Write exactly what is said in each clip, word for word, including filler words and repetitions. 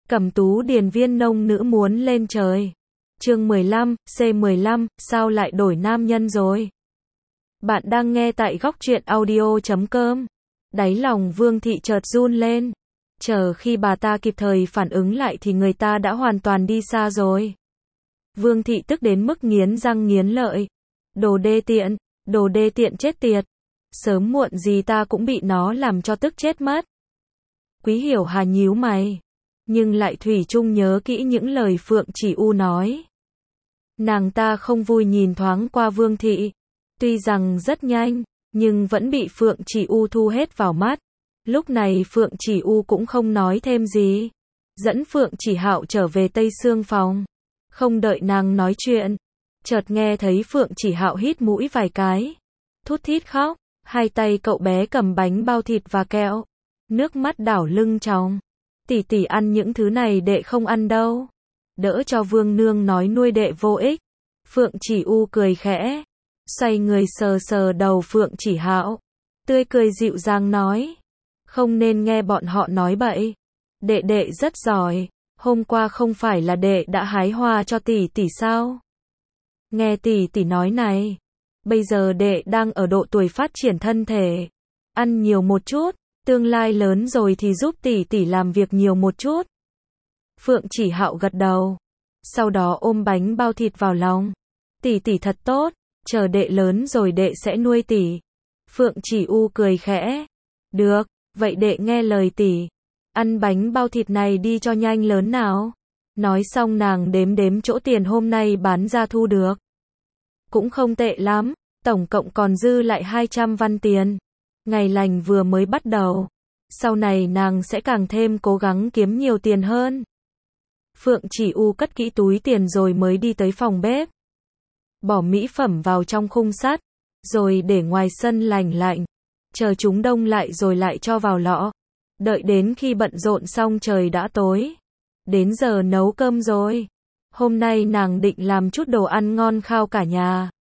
Cẩm Tú điền viên nông nữ muốn lên trời. Chương mười lăm, C mười lăm, sao lại đổi nam nhân rồi? Bạn đang nghe tại góc truyện audio chấm com. Đáy lòng Vương Thị chợt run lên. Chờ khi bà ta kịp thời phản ứng lại thì người ta đã hoàn toàn đi xa rồi. Vương Thị tức đến mức nghiến răng nghiến lợi. Đồ đê tiện, đồ đê tiện chết tiệt. Sớm muộn gì ta cũng bị nó làm cho tức chết mất. Quý Hiểu Hà nhíu mày, nhưng lại thủy chung nhớ kỹ những lời Phượng Chỉ U nói. Nàng ta không vui nhìn thoáng qua Vương Thị, tuy rằng rất nhanh, nhưng vẫn bị Phượng Chỉ U thu hết vào mắt. Lúc này Phượng Chỉ U cũng không nói thêm gì, dẫn Phượng Chỉ Hạo trở về Tây Sương phòng. Không đợi nàng nói chuyện, chợt nghe thấy Phượng Chỉ Hạo hít mũi vài cái, thút thít khóc. Hai tay cậu bé cầm bánh bao thịt và kẹo, nước mắt đảo lưng tròng. Tỷ tỷ ăn những thứ này đệ không ăn đâu. Đỡ cho Vương nương nói nuôi đệ vô ích. Phượng Chỉ U cười khẽ, xoay người sờ sờ đầu Phượng Chỉ Hạo, tươi cười dịu dàng nói, không nên nghe bọn họ nói bậy. Đệ đệ rất giỏi, hôm qua không phải là đệ đã hái hoa cho tỷ tỷ sao? Nghe tỷ tỷ nói này, bây giờ đệ đang ở độ tuổi phát triển thân thể, ăn nhiều một chút, tương lai lớn rồi thì giúp tỷ tỷ làm việc nhiều một chút. Phượng Chỉ Hạo gật đầu, sau đó ôm bánh bao thịt vào lòng. Tỷ tỷ thật tốt, chờ đệ lớn rồi đệ sẽ nuôi tỷ. Phượng Chỉ U cười khẽ, được, vậy đệ nghe lời tỷ, ăn bánh bao thịt này đi cho nhanh lớn nào. Nói xong nàng đếm đếm chỗ tiền hôm nay bán ra thu được. Cũng không tệ lắm, tổng cộng còn dư lại hai trăm văn tiền. Ngày lành vừa mới bắt đầu, sau này nàng sẽ càng thêm cố gắng kiếm nhiều tiền hơn. Phượng Chỉ U cất kỹ túi tiền rồi mới đi tới phòng bếp, bỏ mỹ phẩm vào trong khung sắt, rồi để ngoài sân lành lạnh, chờ chúng đông lại rồi lại cho vào lọ. Đợi đến khi bận rộn xong trời đã tối, đến giờ nấu cơm rồi. Hôm nay nàng định làm chút đồ ăn ngon khao cả nhà.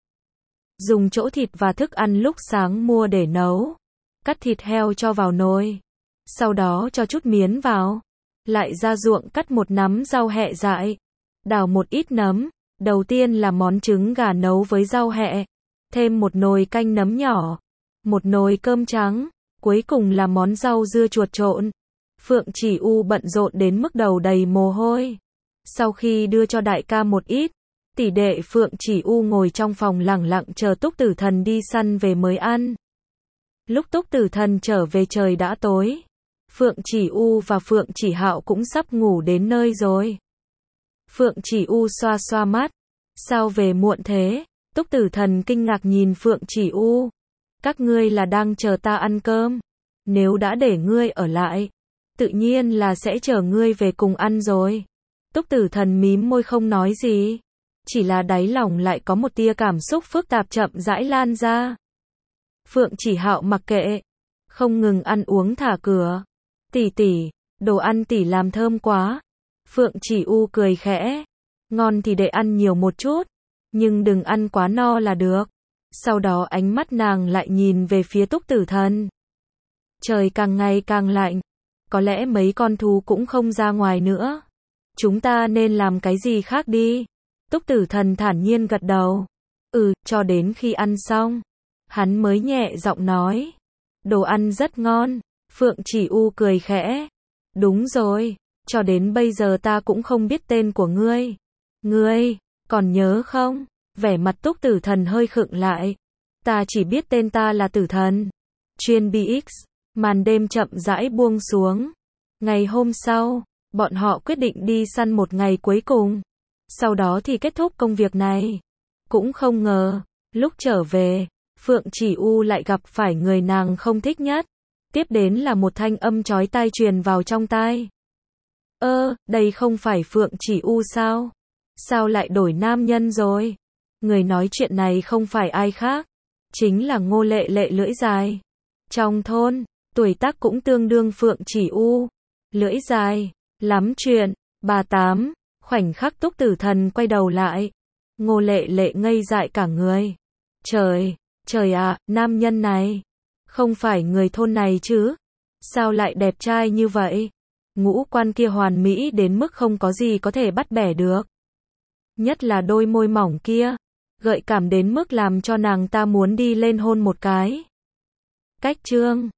Dùng chỗ thịt và thức ăn lúc sáng mua để nấu. Cắt thịt heo cho vào nồi, sau đó cho chút miến vào, lại ra ruộng cắt một nắm rau hẹ dại, đào một ít nấm. Đầu tiên là món trứng gà nấu với rau hẹ, thêm một nồi canh nấm nhỏ, một nồi cơm trắng, cuối cùng là món rau dưa chuột trộn. Phượng Chỉ U bận rộn đến mức đầu đầy mồ hôi. Sau khi đưa cho đại ca một ít, tỷ đệ Phượng Chỉ U ngồi trong phòng lẳng lặng chờ Túc Tử Thần đi săn về mới ăn. Lúc Túc Tử Thần trở về trời đã tối. Phượng Chỉ U và Phượng Chỉ Hạo cũng sắp ngủ đến nơi rồi. Phượng Chỉ U xoa xoa mắt. Sao về muộn thế? Túc Tử Thần kinh ngạc nhìn Phượng Chỉ U. Các ngươi là đang chờ ta ăn cơm. Nếu đã để ngươi ở lại, tự nhiên là sẽ chờ ngươi về cùng ăn rồi. Túc Tử Thần mím môi không nói gì. Chỉ là đáy lòng lại có một tia cảm xúc phức tạp chậm rãi lan ra. Phượng Chỉ Hạo mặc kệ, không ngừng ăn uống thả cửa. Tỷ tỷ, đồ ăn tỷ làm thơm quá. Phượng Chỉ U cười khẽ, ngon thì để ăn nhiều một chút, nhưng đừng ăn quá no là được. Sau đó ánh mắt nàng lại nhìn về phía Túc Tử Thần. Trời càng ngày càng lạnh, có lẽ mấy con thú cũng không ra ngoài nữa. Chúng ta nên làm cái gì khác đi. Túc Tử Thần thản nhiên gật đầu. Ừ, cho đến khi ăn xong, hắn mới nhẹ giọng nói, đồ ăn rất ngon. Phượng Chỉ U cười khẽ, đúng rồi, cho đến bây giờ ta cũng không biết tên của ngươi. Ngươi, còn nhớ không? Vẻ mặt Túc Tử Thần hơi khựng lại. Ta chỉ biết tên ta là Tử Thần. Chuyên bê ích, màn đêm chậm rãi buông xuống. Ngày hôm sau, bọn họ quyết định đi săn một ngày cuối cùng. Sau đó thì kết thúc công việc này. Cũng không ngờ, lúc trở về, Phượng Chỉ U lại gặp phải người nàng không thích nhất. Tiếp đến là một thanh âm chói tai truyền vào trong tai. Ơ, đây không phải Phượng Chỉ U sao? Sao lại đổi nam nhân rồi? Người nói chuyện này không phải ai khác, chính là Ngô Lệ Lệ lưỡi dài. Trong thôn, tuổi tác cũng tương đương Phượng Chỉ U. Lưỡi dài, lắm chuyện. Bà Tám, khoảnh khắc Túc Tử Thần quay đầu lại. Ngô Lệ Lệ ngây dại cả người. Trời, trời ạ, nam nhân này, không phải người thôn này chứ? Sao lại đẹp trai như vậy? Ngũ quan kia hoàn mỹ đến mức không có gì có thể bắt bẻ được. Nhất là đôi môi mỏng kia, gợi cảm đến mức làm cho nàng ta muốn đi lên hôn một cái. Cách chương